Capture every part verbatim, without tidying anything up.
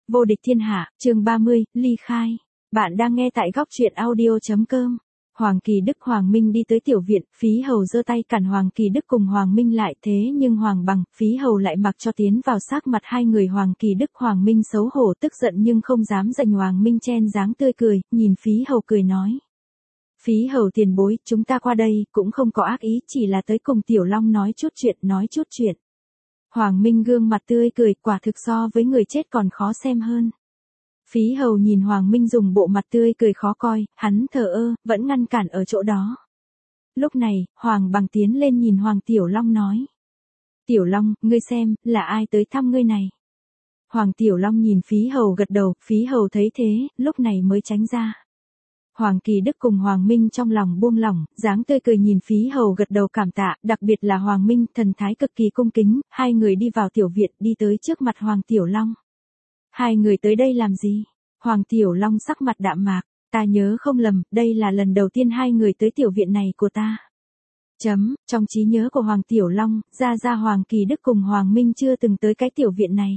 Vô địch thiên hạ, chương ba mươi, ly khai. Bạn đang nghe tại góc truyện audio.com. Hoàng Kỳ Đức Hoàng Minh đi tới tiểu viện, Phí Hầu giơ tay cản Hoàng Kỳ Đức cùng Hoàng Minh lại, thế nhưng Hoàng Bằng, Phí Hầu lại mặc cho tiến vào sắc mặt hai người. Hoàng Kỳ Đức Hoàng Minh xấu hổ tức giận nhưng không dám giành. Hoàng Minh chen dáng tươi cười, nhìn Phí Hầu cười nói. Phí Hầu tiền bối, chúng ta qua đây, cũng không có ác ý, chỉ là tới cùng Tiểu Long nói chút chuyện, nói chút chuyện. Hoàng Minh gương mặt tươi cười, quả thực so với người chết còn khó xem hơn. Phí Hầu nhìn Hoàng Minh dùng bộ mặt tươi cười khó coi, hắn thờ ơ, vẫn ngăn cản ở chỗ đó. Lúc này, Hoàng Bằng tiến lên nhìn Hoàng Tiểu Long nói. Tiểu Long, ngươi xem, là ai tới thăm ngươi này? Hoàng Tiểu Long nhìn Phí Hầu gật đầu, Phí Hầu thấy thế, lúc này mới tránh ra. Hoàng Kỳ Đức cùng Hoàng Minh trong lòng buông lỏng, dáng tươi cười nhìn Phí Hầu gật đầu cảm tạ, đặc biệt là Hoàng Minh, thần thái cực kỳ cung kính, hai người đi vào tiểu viện, đi tới trước mặt Hoàng Tiểu Long. Hai người tới đây làm gì? Hoàng Tiểu Long sắc mặt đạm mạc, ta nhớ không lầm, đây là lần đầu tiên hai người tới tiểu viện này của ta. Chấm, trong trí nhớ của Hoàng Tiểu Long, ra ra Hoàng Kỳ Đức cùng Hoàng Minh chưa từng tới cái tiểu viện này.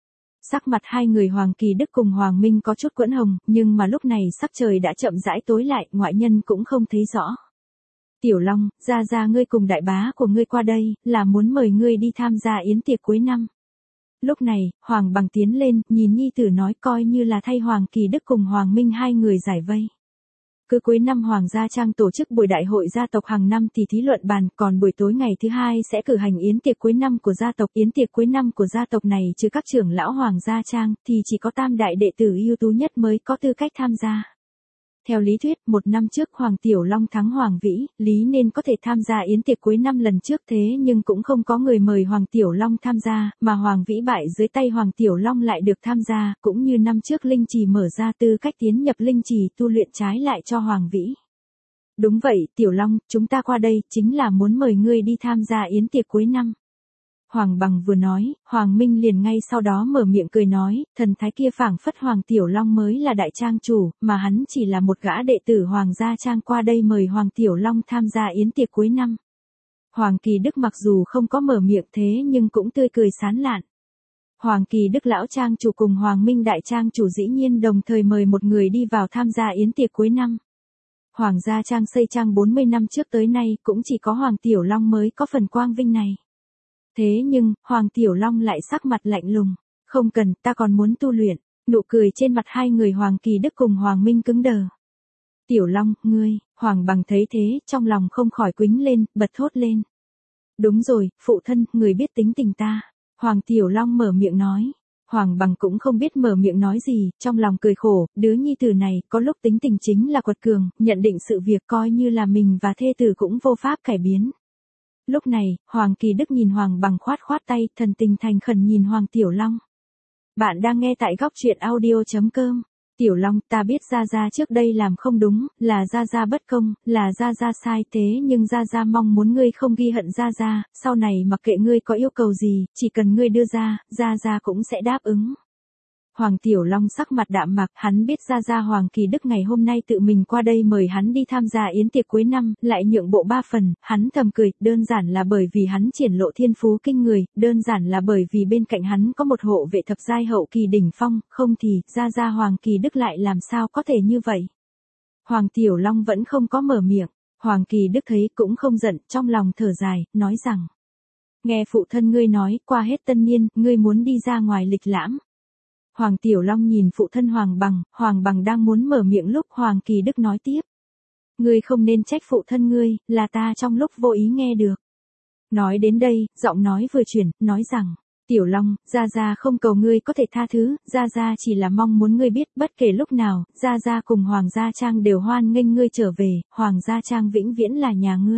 Sắc mặt hai người Hoàng Kỳ Đức cùng Hoàng Minh có chút quẫn hồng, nhưng mà lúc này sắc trời đã chậm rãi tối lại, ngoại nhân cũng không thấy rõ. Tiểu Long, ra ra ngươi cùng đại bá của ngươi qua đây, là muốn mời ngươi đi tham gia yến tiệc cuối năm. Lúc này, Hoàng Bằng tiến lên, nhìn nhi tử nói coi như là thay Hoàng Kỳ Đức cùng Hoàng Minh hai người giải vây. Cứ cuối năm Hoàng gia Trang tổ chức buổi đại hội gia tộc hàng năm thì thí luận bàn, còn buổi tối ngày thứ hai sẽ cử hành yến tiệc cuối năm của gia tộc. Yến tiệc cuối năm của gia tộc này trừ các trưởng lão Hoàng gia Trang, thì chỉ có tam đại đệ tử ưu tú nhất mới có tư cách tham gia. Theo lý thuyết, một năm trước Hoàng Tiểu Long thắng Hoàng Vĩ, lý nên có thể tham gia yến tiệc cuối năm lần trước, thế nhưng cũng không có người mời Hoàng Tiểu Long tham gia, mà Hoàng Vĩ bại dưới tay Hoàng Tiểu Long lại được tham gia, cũng như năm trước Linh Trì mở ra tư cách tiến nhập Linh Trì tu luyện trái lại cho Hoàng Vĩ. Đúng vậy, Tiểu Long, chúng ta qua đây chính là muốn mời ngươi đi tham gia yến tiệc cuối năm. Hoàng Bằng vừa nói, Hoàng Minh liền ngay sau đó mở miệng cười nói, thần thái kia phảng phất Hoàng Tiểu Long mới là đại trang chủ, mà hắn chỉ là một gã đệ tử Hoàng gia Trang qua đây mời Hoàng Tiểu Long tham gia yến tiệc cuối năm. Hoàng Kỳ Đức mặc dù không có mở miệng thế nhưng cũng tươi cười sán lạn. Hoàng Kỳ Đức lão trang chủ cùng Hoàng Minh đại trang chủ dĩ nhiên đồng thời mời một người đi vào tham gia yến tiệc cuối năm. Hoàng gia Trang xây trang bốn mươi năm trước tới nay cũng chỉ có Hoàng Tiểu Long mới có phần quang vinh này. Thế nhưng, Hoàng Tiểu Long lại sắc mặt lạnh lùng, không cần, ta còn muốn tu luyện. Nụ cười trên mặt hai người Hoàng Kỳ Đức cùng Hoàng Minh cứng đờ. Tiểu Long, ngươi, Hoàng Bằng thấy thế, trong lòng không khỏi quĩnh lên, bật thốt lên. Đúng rồi, phụ thân, người biết tính tình ta. Hoàng Tiểu Long mở miệng nói. Hoàng Bằng cũng không biết mở miệng nói gì, trong lòng cười khổ, đứa nhi tử này, có lúc tính tình chính là quật cường, nhận định sự việc coi như là mình và thê tử cũng vô pháp cải biến. Lúc này, Hoàng Kỳ Đức nhìn Hoàng Bằng khoát khoát tay, thần tình thành khẩn nhìn Hoàng Tiểu Long. Bạn đang nghe tại góc truyện audio.com. Tiểu Long, ta biết Gia Gia trước đây làm không đúng, là Gia Gia bất công, là Gia Gia sai, thế nhưng Gia Gia mong muốn ngươi không ghi hận Gia Gia, sau này mặc kệ ngươi có yêu cầu gì, chỉ cần ngươi đưa ra, Gia Gia cũng sẽ đáp ứng. Hoàng Tiểu Long sắc mặt đạm mạc, hắn biết ra ra Hoàng Kỳ Đức ngày hôm nay tự mình qua đây mời hắn đi tham gia yến tiệc cuối năm, lại nhượng bộ ba phần, hắn thầm cười, đơn giản là bởi vì hắn triển lộ thiên phú kinh người, đơn giản là bởi vì bên cạnh hắn có một hộ vệ thập giai hậu kỳ đỉnh phong, không thì, ra ra Hoàng Kỳ Đức lại làm sao có thể như vậy. Hoàng Tiểu Long vẫn không có mở miệng, Hoàng Kỳ Đức thấy cũng không giận, trong lòng thở dài, nói rằng, nghe phụ thân ngươi nói, qua hết tân niên, ngươi muốn đi ra ngoài lịch lãm. Hoàng Tiểu Long nhìn phụ thân Hoàng Bằng, Hoàng Bằng đang muốn mở miệng lúc Hoàng Kỳ Đức nói tiếp. Ngươi không nên trách phụ thân ngươi, là ta trong lúc vô ý nghe được. Nói đến đây, giọng nói vừa chuyển, nói rằng, Tiểu Long, Gia Gia không cầu ngươi có thể tha thứ, Gia Gia chỉ là mong muốn ngươi biết bất kể lúc nào, Gia Gia cùng Hoàng gia Trang đều hoan nghênh ngươi trở về, Hoàng gia Trang vĩnh viễn là nhà ngươi.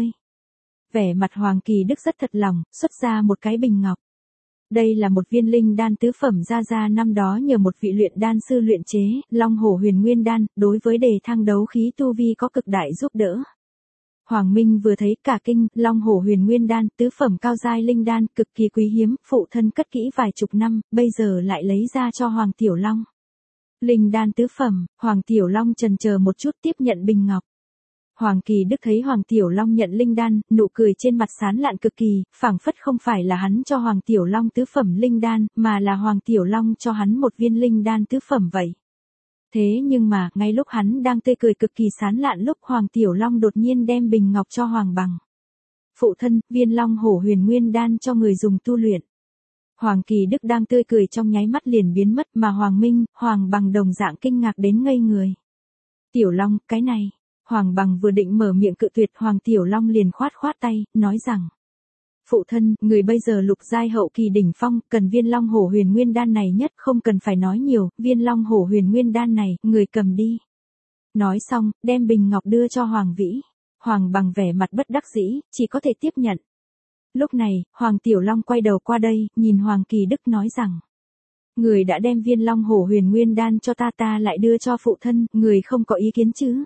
Vẻ mặt Hoàng Kỳ Đức rất thật lòng, xuất ra một cái bình ngọc. Đây là một viên linh đan tứ phẩm Gia Gia năm đó nhờ một vị luyện đan sư luyện chế, Long Hổ Huyền Nguyên đan, đối với đề thăng đấu khí tu vi có cực đại giúp đỡ. Hoàng Minh vừa thấy cả kinh, Long Hổ Huyền Nguyên đan, tứ phẩm cao giai linh đan, cực kỳ quý hiếm, phụ thân cất kỹ vài chục năm, bây giờ lại lấy ra cho Hoàng Tiểu Long. Linh đan tứ phẩm, Hoàng Tiểu Long chần chờ một chút tiếp nhận bình ngọc. Hoàng Kỳ Đức thấy Hoàng Tiểu Long nhận linh đan, nụ cười trên mặt sán lạn cực kỳ, phảng phất không phải là hắn cho Hoàng Tiểu Long tứ phẩm linh đan, mà là Hoàng Tiểu Long cho hắn một viên linh đan tứ phẩm vậy. Thế nhưng mà, ngay lúc hắn đang tươi cười cực kỳ sán lạn lúc Hoàng Tiểu Long đột nhiên đem bình ngọc cho Hoàng Bằng. Phụ thân, viên Long Hổ Huyền Nguyên đan cho người dùng tu luyện. Hoàng Kỳ Đức đang tươi cười trong nháy mắt liền biến mất mà Hoàng Minh, Hoàng Bằng đồng dạng kinh ngạc đến ngây người. Tiểu Long, cái này. Hoàng Bằng vừa định mở miệng cự tuyệt Hoàng Tiểu Long liền khoát khoát tay, nói rằng. Phụ thân, người bây giờ lục giai hậu kỳ đỉnh phong, cần viên Long Hổ Huyền Nguyên đan này nhất không cần phải nói nhiều, viên Long Hổ Huyền Nguyên đan này, người cầm đi. Nói xong, đem bình ngọc đưa cho Hoàng Vĩ. Hoàng Bằng vẻ mặt bất đắc dĩ, chỉ có thể tiếp nhận. Lúc này, Hoàng Tiểu Long quay đầu qua đây, nhìn Hoàng Kỳ Đức nói rằng. Người đã đem viên Long Hổ Huyền Nguyên đan cho ta ta lại đưa cho phụ thân, người không có ý kiến chứ?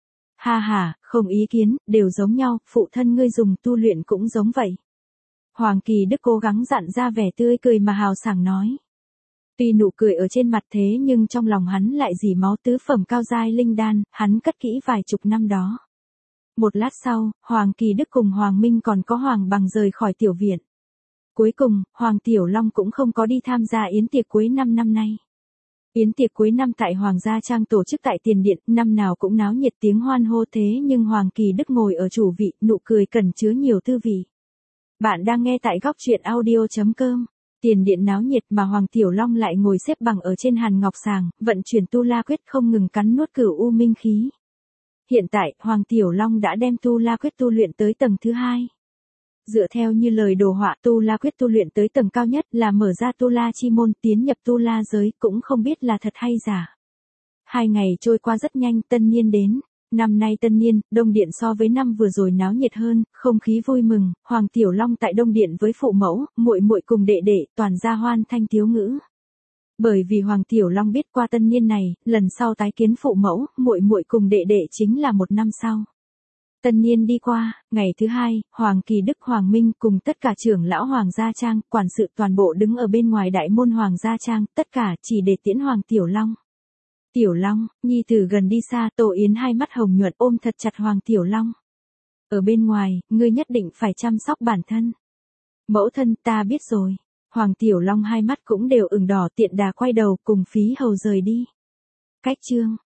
Ha ha, không ý kiến, đều giống nhau, phụ thân ngươi dùng tu luyện cũng giống vậy. Hoàng Kỳ Đức cố gắng dặn ra vẻ tươi cười mà hào sảng nói. Tuy nụ cười ở trên mặt thế nhưng trong lòng hắn lại dỉ máu tứ phẩm cao giai linh đan, hắn cất kỹ vài chục năm đó. Một lát sau, Hoàng Kỳ Đức cùng Hoàng Minh còn có Hoàng Bằng rời khỏi tiểu viện. Cuối cùng, Hoàng Tiểu Long cũng không có đi tham gia yến tiệc cuối năm năm nay. Yến tiệc cuối năm tại Hoàng gia trang tổ chức tại tiền điện, năm nào cũng náo nhiệt tiếng hoan hô thế nhưng Hoàng Kỳ Đức ngồi ở chủ vị, nụ cười cẩn chứa nhiều tư vị. Bạn đang nghe tại góc truyện audio chấm com. Tiền điện náo nhiệt mà Hoàng Tiểu Long lại ngồi xếp bằng ở trên hàn ngọc sàng, vận chuyển tu la quyết không ngừng cắn nuốt cửu u minh khí. Hiện tại, Hoàng Tiểu Long đã đem tu la quyết tu luyện tới tầng thứ hai. Dựa theo như lời đồ họa tu la quyết tu luyện tới tầng cao nhất là mở ra tu la chi môn tiến nhập tu la giới cũng không biết là thật hay giả. Hai ngày trôi qua rất nhanh tân niên đến. Năm nay tân niên, Đông Điện so với năm vừa rồi náo nhiệt hơn, không khí vui mừng, Hoàng Tiểu Long tại Đông Điện với phụ mẫu, muội muội cùng đệ đệ, toàn gia hoan thanh tiếu ngữ. Bởi vì Hoàng Tiểu Long biết qua tân niên này, lần sau tái kiến phụ mẫu, muội muội cùng đệ đệ chính là một năm sau. Tân niên đi qua, ngày thứ hai, Hoàng Kỳ Đức Hoàng Minh cùng tất cả trưởng lão Hoàng gia trang, quản sự toàn bộ đứng ở bên ngoài đại môn Hoàng gia trang, tất cả chỉ để tiễn Hoàng Tiểu Long. Tiểu Long, nhi tử gần đi xa, Tô Yến hai mắt hồng nhuận ôm thật chặt Hoàng Tiểu Long. Ở bên ngoài, ngươi nhất định phải chăm sóc bản thân. Mẫu thân, ta biết rồi. Hoàng Tiểu Long hai mắt cũng đều ửng đỏ tiện đà quay đầu cùng phí hầu rời đi. Cách chương.